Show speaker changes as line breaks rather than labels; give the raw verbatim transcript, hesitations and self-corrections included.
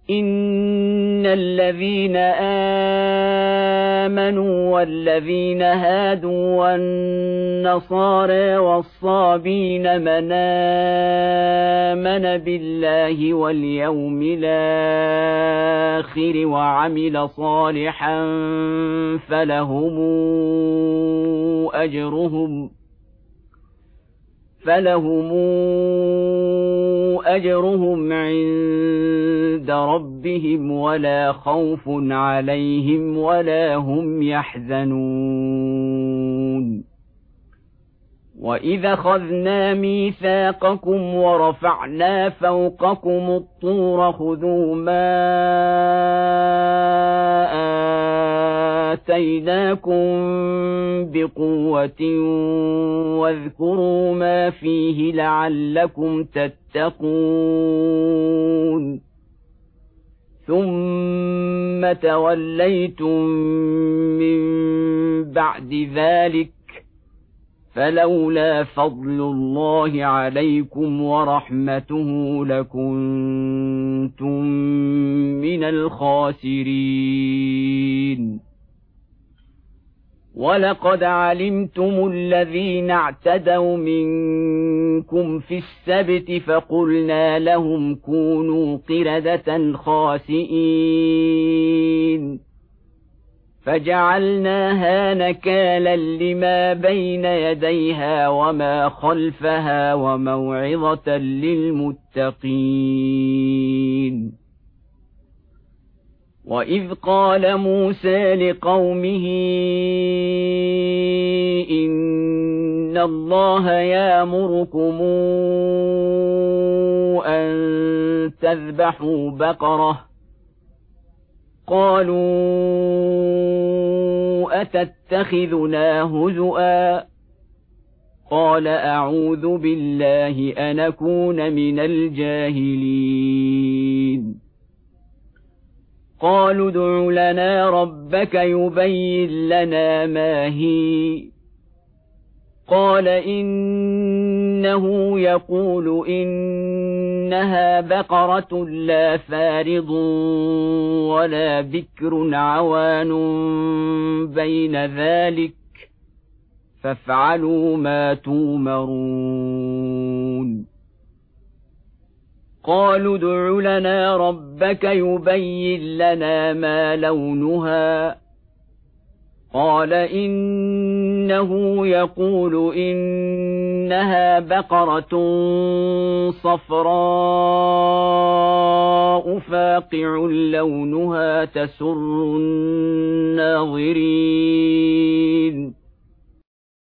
إن الذين آمنوا والذين هادوا والنصارى والصابين من آمن بالله واليوم الآخر وعمل صالحا فلهم أجرهم فلهم أجرهم عند ربهم ولا خوف عليهم ولا هم يحزنون وإذا أخذنا ميثاقكم ورفعنا فوقكم الطور خذوا ما آتيناكم بقوة واذكروا ما فيه لعلكم تتقون ثم توليتم من بعد ذلك فلولا فضل الله عليكم ورحمته لكنتم من الخاسرين ولقد علمتم الذين اعتدوا منكم في السبت فقلنا لهم كونوا قردة خاسئين فجعلناها نكالا لما بين يديها وما خلفها وموعظة للمتقين وإذ قال موسى لقومه إن الله يأمركم أن تذبحوا بقرة قالوا أتتخذنا هزؤا قال أعوذ بالله أن أكون من الجاهلين قالوا ادع لنا ربك يبين لنا ما هي قال إنه يقول إنها بقرة لا فارض ولا بكر عوان بين ذلك فافعلوا ما تومرون قالوا ادع لنا ربك يبين لنا ما لونها قال إنه يقول إنها بقرة صفراء فاقع لونها تسر الناظرين